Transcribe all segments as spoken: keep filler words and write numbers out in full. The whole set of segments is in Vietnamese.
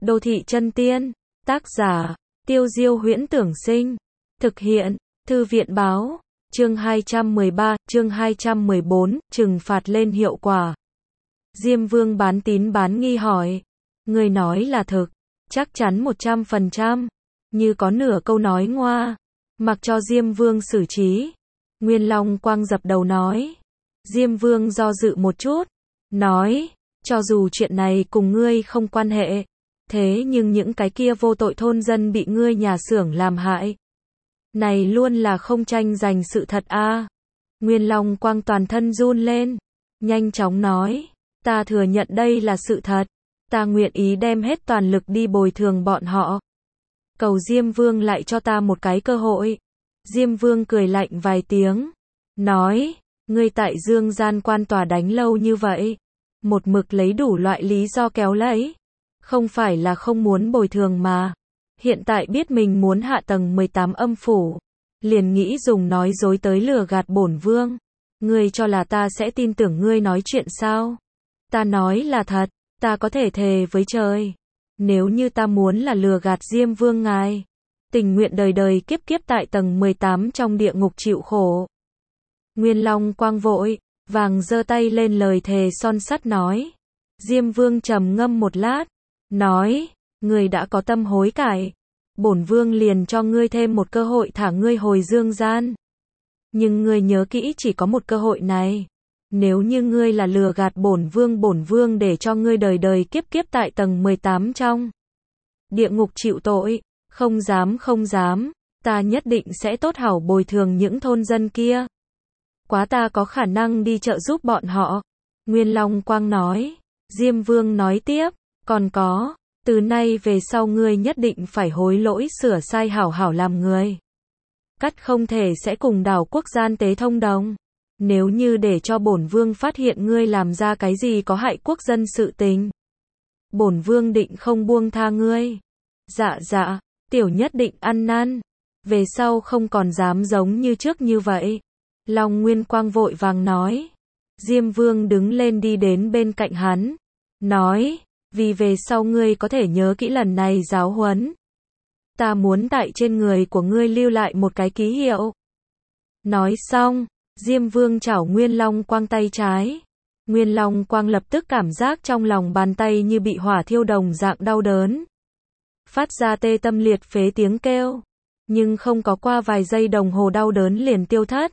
Đô thị chân tiên, tác giả, Tiêu Diêu Huyễn Tưởng Sinh, thực hiện, Thư viện báo, chương hai trăm mười ba, chương hai trăm mười bốn, trừng phạt lên hiệu quả. Diêm Vương bán tín bán nghi hỏi, người nói là thực, chắc chắn một trăm phần trăm, như có nửa câu nói ngoa, mặc cho Diêm Vương xử trí. Nguyên Long Quang dập đầu nói, Diêm Vương do dự một chút, nói, cho dù chuyện này cùng ngươi không quan hệ, thế nhưng những cái kia vô tội thôn dân bị ngươi nhà xưởng làm hại, này luôn là không tranh giành sự thật a. À. Nguyên Long Quang toàn thân run lên, nhanh chóng nói, ta thừa nhận đây là sự thật, ta nguyện ý đem hết toàn lực đi bồi thường bọn họ. Cầu Diêm Vương lại cho ta một cái cơ hội. Diêm Vương cười lạnh vài tiếng, nói, ngươi tại Dương Gian quan tòa đánh lâu như vậy, một mực lấy đủ loại lý do kéo lấy, không phải là không muốn bồi thường mà. Hiện tại biết mình muốn hạ tầng mười tám âm phủ, liền nghĩ dùng nói dối tới lừa gạt bổn vương. Ngươi cho là ta sẽ tin tưởng ngươi nói chuyện sao? Ta nói là thật, ta có thể thề với trời. Nếu như ta muốn là lừa gạt Diêm Vương ngài, tình nguyện đời đời kiếp kiếp tại tầng mười tám trong địa ngục chịu khổ. Nguyên Long Quang vội vàng giơ tay lên lời thề son sắt nói. Diêm Vương trầm ngâm một lát, nói, ngươi đã có tâm hối cải, bổn vương liền cho ngươi thêm một cơ hội thả ngươi hồi Dương Gian. Nhưng ngươi nhớ kỹ chỉ có một cơ hội này. Nếu như ngươi là lừa gạt bổn vương, bổn vương để cho ngươi đời đời kiếp kiếp tại tầng mười tám trong địa ngục chịu tội. Không dám không dám, ta nhất định sẽ tốt hảo bồi thường những thôn dân kia. Quá ta có khả năng đi trợ giúp bọn họ. Nguyên Long Quang nói. Diêm Vương nói tiếp, còn có, từ nay về sau ngươi nhất định phải hối lỗi sửa sai hảo hảo làm người. Cắt không thể sẽ cùng đảo quốc gian tế thông đồng. Nếu như để cho bổn vương phát hiện ngươi làm ra cái gì có hại quốc dân sự tình, bổn vương định không buông tha ngươi. Dạ dạ, tiểu nhất định ăn năn, về sau không còn dám giống như trước như vậy. Long Nguyên Quang vội vàng nói. Diêm Vương đứng lên đi đến bên cạnh hắn, nói, vì về sau ngươi có thể nhớ kỹ lần này giáo huấn. Ta muốn tại trên người của ngươi lưu lại một cái ký hiệu. Nói xong, Diêm Vương chảo Nguyên Long Quang tay trái. Nguyên Long Quang lập tức cảm giác trong lòng bàn tay như bị hỏa thiêu đồng dạng đau đớn, phát ra tê tâm liệt phế tiếng kêu, nhưng không có qua vài giây đồng hồ đau đớn liền tiêu thất.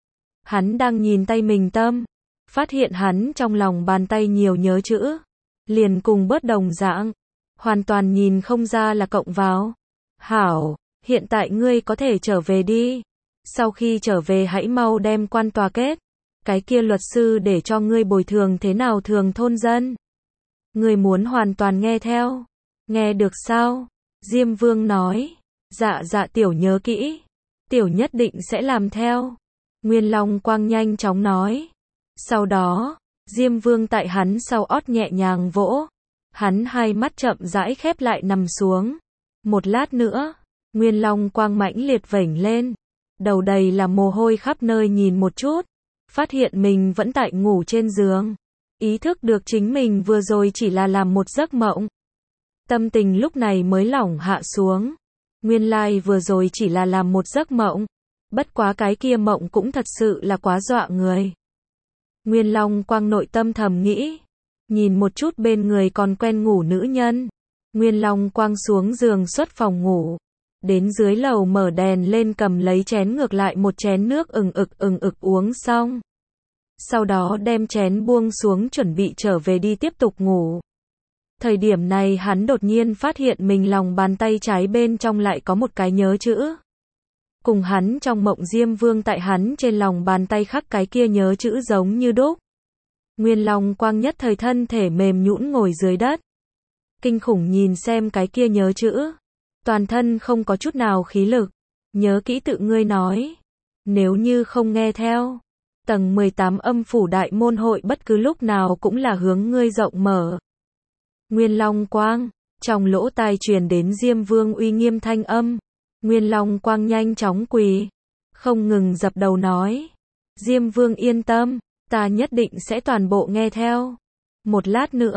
Hắn đang nhìn tay mình tâm, phát hiện hắn trong lòng bàn tay nhiều nhớ chữ, liền cùng bớt đồng dạng, hoàn toàn nhìn không ra là cộng vào. Hảo, hiện tại ngươi có thể trở về đi. Sau khi trở về hãy mau đem quan tòa kết, cái kia luật sư để cho ngươi bồi thường thế nào thường thôn dân. Ngươi muốn hoàn toàn nghe theo. Nghe được sao? Diêm Vương nói. Dạ dạ tiểu nhớ kỹ. Tiểu nhất định sẽ làm theo. Nguyên Long Quang nhanh chóng nói. Sau đó, Diêm Vương tại hắn sau ót nhẹ nhàng vỗ. Hắn hai mắt chậm rãi khép lại nằm xuống. Một lát nữa, Nguyên Long Quang mãnh liệt vểnh lên. Đầu đầy là mồ hôi khắp nơi nhìn một chút. Phát hiện mình vẫn tại ngủ trên giường. Ý thức được chính mình vừa rồi chỉ là làm một giấc mộng. Tâm tình lúc này mới lỏng hạ xuống. Nguyên lai vừa rồi chỉ là làm một giấc mộng. Bất quá cái kia mộng cũng thật sự là quá dọa người. Nguyên Long Quang nội tâm thầm nghĩ. Nhìn một chút bên người còn quen ngủ nữ nhân. Nguyên Long Quang xuống giường xuất phòng ngủ. Đến dưới lầu mở đèn lên cầm lấy chén ngược lại một chén nước ừng ực ừng ực uống xong. Sau đó đem chén buông xuống chuẩn bị trở về đi tiếp tục ngủ. Thời điểm này hắn đột nhiên phát hiện mình lòng bàn tay trái bên trong lại có một cái nhớ chữ. Cùng hắn trong mộng Diêm Vương tại hắn trên lòng bàn tay khắc cái kia nhớ chữ giống như đúc. Nguyên Long Quang nhất thời thân thể mềm nhũn ngồi dưới đất. Kinh khủng nhìn xem cái kia nhớ chữ. Toàn thân không có chút nào khí lực. Nhớ kỹ tự ngươi nói. Nếu như không nghe theo, tầng mười tám âm phủ đại môn hội bất cứ lúc nào cũng là hướng ngươi rộng mở. Nguyên Long Quang, trong lỗ tai truyền đến Diêm Vương uy nghiêm thanh âm. Nguyên Long Quang nhanh chóng quỳ, không ngừng dập đầu nói. Diêm Vương yên tâm, ta nhất định sẽ toàn bộ nghe theo. Một lát nữa,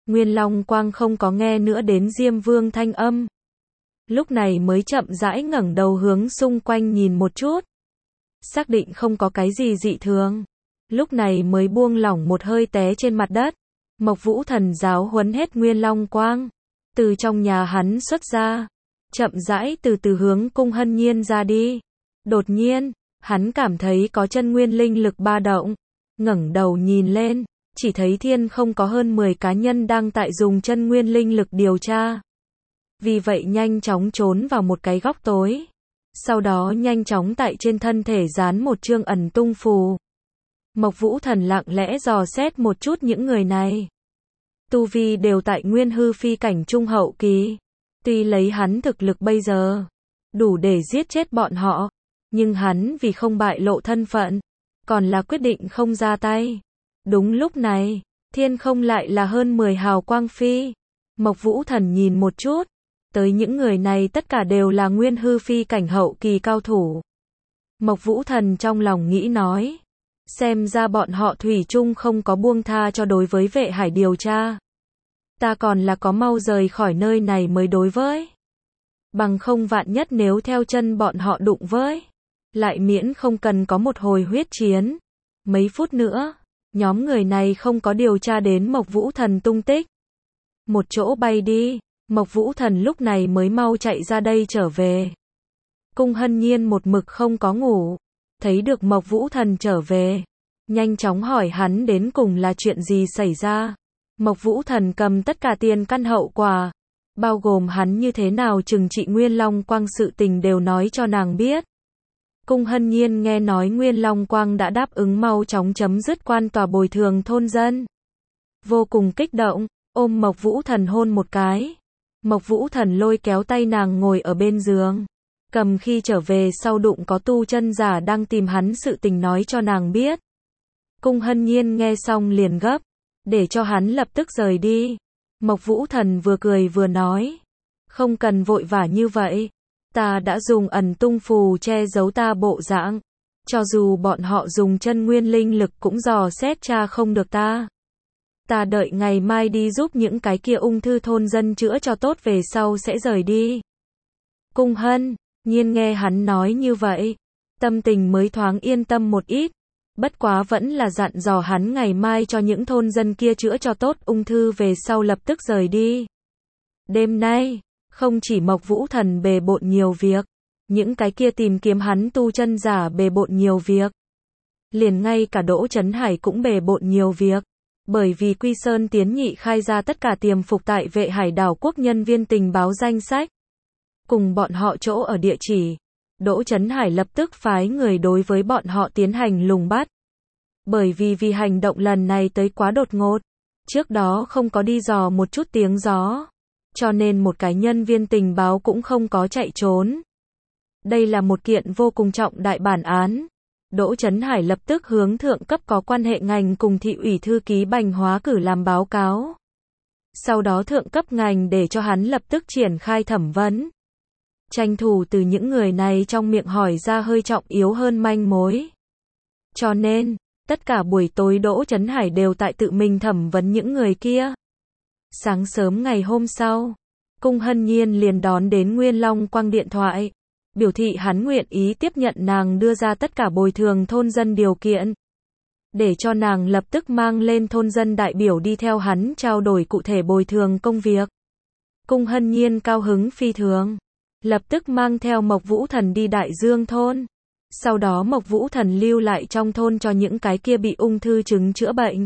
Nguyên Long Quang không có nghe nữa đến Diêm Vương thanh âm. Lúc này mới chậm rãi ngẩng đầu hướng xung quanh nhìn một chút. Xác định không có cái gì dị thường. Lúc này mới buông lỏng một hơi té trên mặt đất. Mộc Vũ Thần giáo huấn hết Nguyên Long Quang. Từ trong nhà hắn xuất ra. Chậm rãi từ từ hướng Cung Hân Nhiên ra đi. Đột nhiên, hắn cảm thấy có chân nguyên linh lực ba động. Ngẩng đầu nhìn lên, chỉ thấy thiên không có hơn mười cá nhân đang tại dùng chân nguyên linh lực điều tra. Vì vậy nhanh chóng trốn vào một cái góc tối. Sau đó nhanh chóng tại trên thân thể dán một chương ẩn tung phù. Mộc Vũ Thần lặng lẽ dò xét một chút những người này. Tu vi đều tại nguyên hư phi cảnh trung hậu kỳ. Tuy lấy hắn thực lực bây giờ, đủ để giết chết bọn họ. Nhưng hắn vì không bại lộ thân phận, còn là quyết định không ra tay. Đúng lúc này, thiên không lại là hơn mười hào quang phi. Mộc Vũ Thần nhìn một chút. Tới những người này tất cả đều là nguyên hư phi cảnh hậu kỳ cao thủ. Mộc Vũ Thần trong lòng nghĩ nói. Xem ra bọn họ thủy chung không có buông tha cho đối với vệ hải điều tra. Ta còn là có mau rời khỏi nơi này mới đối với. Bằng không vạn nhất nếu theo chân bọn họ đụng với. Lại miễn không cần có một hồi huyết chiến. Mấy phút nữa, nhóm người này không có điều tra đến Mộc Vũ Thần tung tích. Một chỗ bay đi. Mộc Vũ Thần lúc này mới mau chạy ra đây trở về. Cung Hân Nhiên một mực không có ngủ. Thấy được Mộc Vũ Thần trở về. Nhanh chóng hỏi hắn đến cùng là chuyện gì xảy ra. Mộc Vũ Thần cầm tất cả tiền căn hậu quả. Bao gồm hắn như thế nào trừng trị Nguyên Long Quang sự tình đều nói cho nàng biết. Cung Hân Nhiên nghe nói Nguyên Long Quang đã đáp ứng mau chóng chấm dứt quan tòa bồi thường thôn dân. Vô cùng kích động, ôm Mộc Vũ Thần hôn một cái. Mộc Vũ Thần lôi kéo tay nàng ngồi ở bên giường. Cầm khi trở về sau đụng có tu chân giả đang tìm hắn sự tình nói cho nàng biết. Cung Hân Nhiên nghe xong liền gấp. Để cho hắn lập tức rời đi. Mộc Vũ Thần vừa cười vừa nói. Không cần vội vã như vậy. Ta đã dùng ẩn tung phù che giấu ta bộ dạng. Cho dù bọn họ dùng chân nguyên linh lực cũng dò xét tra không được ta. Ta đợi ngày mai đi giúp những cái kia ung thư thôn dân chữa cho tốt về sau sẽ rời đi. Cung Hân Nhiên nghe hắn nói như vậy. Tâm tình mới thoáng yên tâm một ít. Bất quá vẫn là dặn dò hắn ngày mai cho những thôn dân kia chữa cho tốt ung thư về sau lập tức rời đi. Đêm nay, không chỉ Mộc Vũ Thần bề bộn nhiều việc, những cái kia tìm kiếm hắn tu chân giả bề bộn nhiều việc. Liền ngay cả Đỗ Chấn Hải cũng bề bộn nhiều việc. Bởi vì Quy Sơn Tiến Nhị khai ra tất cả tiềm phục tại vệ hải đảo quốc nhân viên tình báo danh sách. Cùng bọn họ chỗ ở địa chỉ. Đỗ Chấn Hải lập tức phái người đối với bọn họ tiến hành lùng bắt. Bởi vì vì hành động lần này tới quá đột ngột. Trước đó không có đi dò một chút tiếng gió. Cho nên một cái nhân viên tình báo cũng không có chạy trốn. Đây là một kiện vô cùng trọng đại bản án. Đỗ Chấn Hải lập tức hướng thượng cấp có quan hệ ngành cùng thị ủy thư ký Bành Hóa cử làm báo cáo. Sau đó thượng cấp ngành để cho hắn lập tức triển khai thẩm vấn. Tranh thủ từ những người này trong miệng hỏi ra hơi trọng yếu hơn manh mối. Cho nên, tất cả buổi tối Đỗ Chấn Hải đều tại tự mình thẩm vấn những người kia. Sáng sớm ngày hôm sau, Cung Hân Nhiên liền đón đến Nguyên Long Quang điện thoại. Biểu thị hắn nguyện ý tiếp nhận nàng đưa ra tất cả bồi thường thôn dân điều kiện. Để cho nàng lập tức mang lên thôn dân đại biểu đi theo hắn trao đổi cụ thể bồi thường công việc. Cung Hân Nhiên cao hứng phi thường. Lập tức mang theo Mộc Vũ Thần đi Đại Dương thôn. Sau đó Mộc Vũ Thần lưu lại trong thôn cho những cái kia bị ung thư chứng chữa bệnh.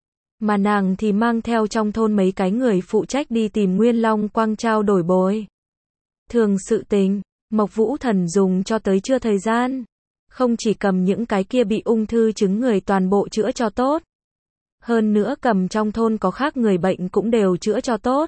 Mà nàng thì mang theo trong thôn mấy cái người phụ trách đi tìm Nguyên Long Quang trao đổi bồi thường sự tình. Mộc Vũ Thần dùng cho tới chưa thời gian. Không chỉ cầm những cái kia bị ung thư chứng người toàn bộ chữa cho tốt. Hơn nữa cầm trong thôn có khác người bệnh cũng đều chữa cho tốt.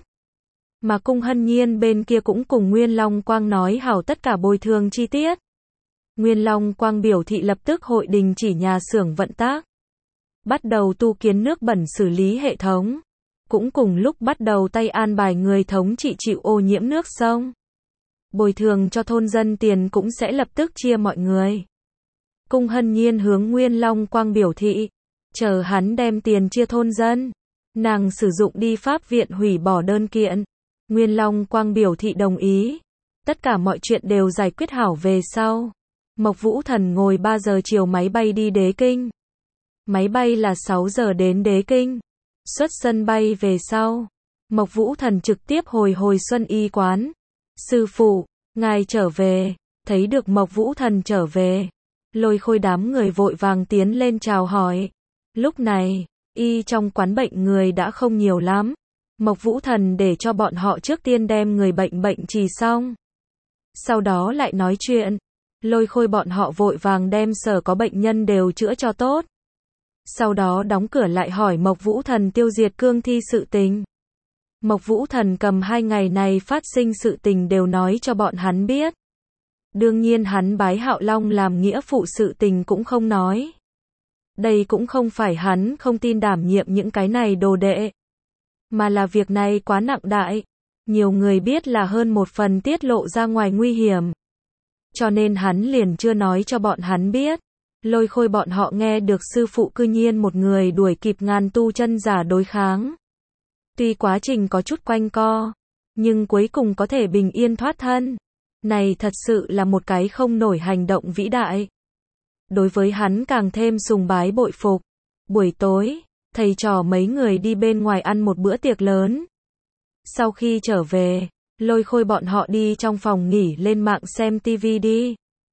Mà Cung Hân Nhiên bên kia cũng cùng Nguyên Long Quang nói hảo tất cả bồi thường chi tiết. Nguyên Long Quang biểu thị lập tức hội đình chỉ nhà xưởng vận tác. Bắt đầu tu kiến nước bẩn xử lý hệ thống. Cũng cùng lúc bắt đầu tay an bài người thống trị chịu ô nhiễm nước sông. Bồi thường cho thôn dân tiền cũng sẽ lập tức chia mọi người. Cung Hân Nhiên hướng Nguyên Long Quang biểu thị. Chờ hắn đem tiền chia thôn dân. Nàng sử dụng đi pháp viện hủy bỏ đơn kiện. Nguyên Long Quang biểu thị đồng ý. Tất cả mọi chuyện đều giải quyết hảo về sau. Mộc Vũ Thần ngồi ba giờ chiều máy bay đi Đế Kinh. Máy bay là sáu giờ đến Đế Kinh. Xuất sân bay về sau, Mộc Vũ Thần trực tiếp hồi hồi Xuân Y quán. Sư phụ, ngài trở về. Thấy được Mộc Vũ Thần trở về, Lôi Khôi đám người vội vàng tiến lên chào hỏi. Lúc này, y trong quán bệnh người đã không nhiều lắm. Mộc Vũ Thần để cho bọn họ trước tiên đem người bệnh bệnh trì xong. Sau đó lại nói chuyện. Lôi Khôi bọn họ vội vàng đem sở có bệnh nhân đều chữa cho tốt. Sau đó đóng cửa lại hỏi Mộc Vũ Thần tiêu diệt cương thi sự tình. Mộc Vũ Thần cầm hai ngày này phát sinh sự tình đều nói cho bọn hắn biết. Đương nhiên hắn bái Hạo Long làm nghĩa phụ sự tình cũng không nói. Đây cũng không phải hắn không tin đảm nhiệm những cái này đồ đệ, mà là việc này quá nặng đại. Nhiều người biết là hơn một phần tiết lộ ra ngoài nguy hiểm. Cho nên hắn liền chưa nói cho bọn hắn biết. Lôi Khôi bọn họ nghe được sư phụ cư nhiên một người đuổi kịp ngàn tu chân giả đối kháng. Tuy quá trình có chút quanh co, nhưng cuối cùng có thể bình yên thoát thân. Này thật sự là một cái không nổi hành động vĩ đại. Đối với hắn càng thêm sùng bái bội phục. Buổi tối, thầy trò mấy người đi bên ngoài ăn một bữa tiệc lớn. Sau khi trở về, Lôi Khôi bọn họ đi trong phòng nghỉ lên mạng xem tivi đi.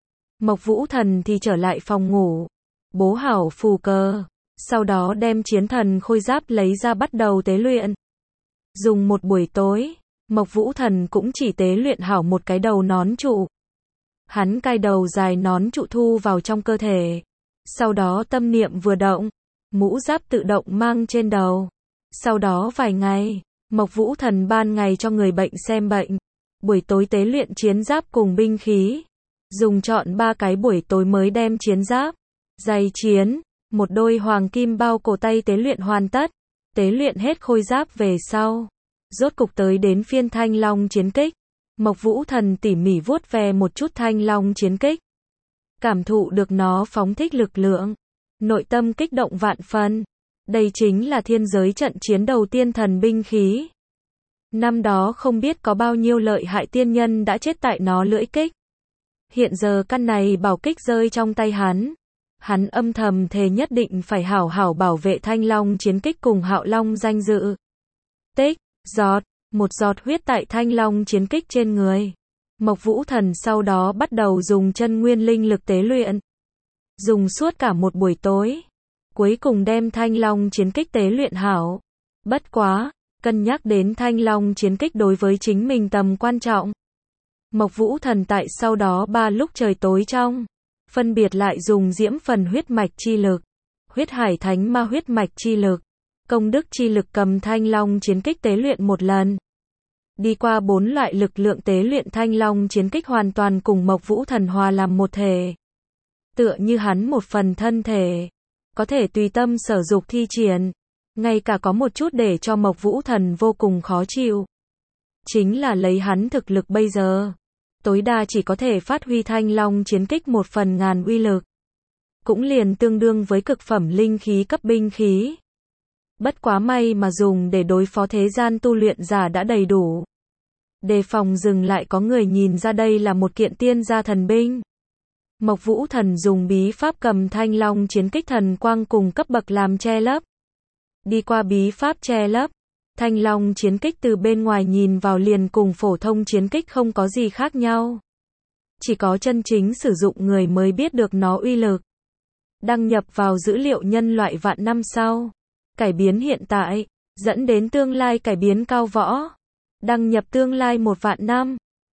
Mộc Vũ Thần thì trở lại phòng ngủ, bố hảo phù cờ, sau đó đem chiến thần khôi giáp lấy ra bắt đầu tế luyện. Dùng một buổi tối, Mộc Vũ Thần cũng chỉ tế luyện hảo một cái đầu nón trụ. Hắn cài đầu dài nón trụ thu vào trong cơ thể. Sau đó tâm niệm vừa động, mũ giáp tự động mang trên đầu. Sau đó vài ngày, Mộc Vũ Thần ban ngày cho người bệnh xem bệnh, buổi tối tế luyện chiến giáp cùng binh khí. Dùng trọn ba cái buổi tối mới đem chiến giáp, giày chiến, một đôi hoàng kim bao cổ tay tế luyện hoàn tất. Tế luyện hết khôi giáp về sau, rốt cục tới đến phiên Thanh Long chiến kích. Mộc Vũ Thần tỉ mỉ vuốt ve một chút Thanh Long chiến kích. Cảm thụ được nó phóng thích lực lượng, nội tâm kích động vạn phần. Đây chính là thiên giới trận chiến đầu tiên thần binh khí. Năm đó không biết có bao nhiêu lợi hại tiên nhân đã chết tại nó lưỡi kích. Hiện giờ căn này bảo kích rơi trong tay hắn. Hắn âm thầm thề nhất định phải hảo hảo bảo vệ Thanh Long chiến kích cùng Hạo Long danh dự. Tích, giọt, một giọt huyết tại Thanh Long chiến kích trên người. Mộc Vũ Thần sau đó bắt đầu dùng chân nguyên linh lực tế luyện. Dùng suốt cả một buổi tối. Cuối cùng đem Thanh Long chiến kích tế luyện hảo. Bất quá, cân nhắc đến Thanh Long chiến kích đối với chính mình tầm quan trọng. Mộc Vũ Thần tại sau đó ba lúc trời tối trong, phân biệt lại dùng diễm phần huyết mạch chi lực, huyết hải thánh ma huyết mạch chi lực, công đức chi lực cầm Thanh Long chiến kích tế luyện một lần. Đi qua bốn loại lực lượng tế luyện Thanh Long chiến kích hoàn toàn cùng Mộc Vũ Thần hòa làm một thể. Tựa như hắn một phần thân thể, có thể tùy tâm sở dục thi triển, ngay cả có một chút để cho Mộc Vũ Thần vô cùng khó chịu. Chính là lấy hắn thực lực bây giờ, tối đa chỉ có thể phát huy Thanh Long chiến kích một phần ngàn uy lực. Cũng liền tương đương với cực phẩm linh khí cấp binh khí. Bất quá may mà dùng để đối phó thế gian tu luyện giả đã đầy đủ. Đề phòng dừng lại có người nhìn ra đây là một kiện tiên gia thần binh. Mộc Vũ Thần dùng bí pháp cầm Thanh Long chiến kích thần quang cùng cấp bậc làm che lấp. Đi qua bí pháp che lấp, Thanh Long chiến kích từ bên ngoài nhìn vào liền cùng phổ thông chiến kích không có gì khác nhau. Chỉ có chân chính sử dụng người mới biết được nó uy lực. Đăng nhập vào dữ liệu nhân loại vạn năm sau. Cải biến hiện tại, dẫn đến tương lai cải biến cao võ. Đăng nhập tương lai một vạn năm.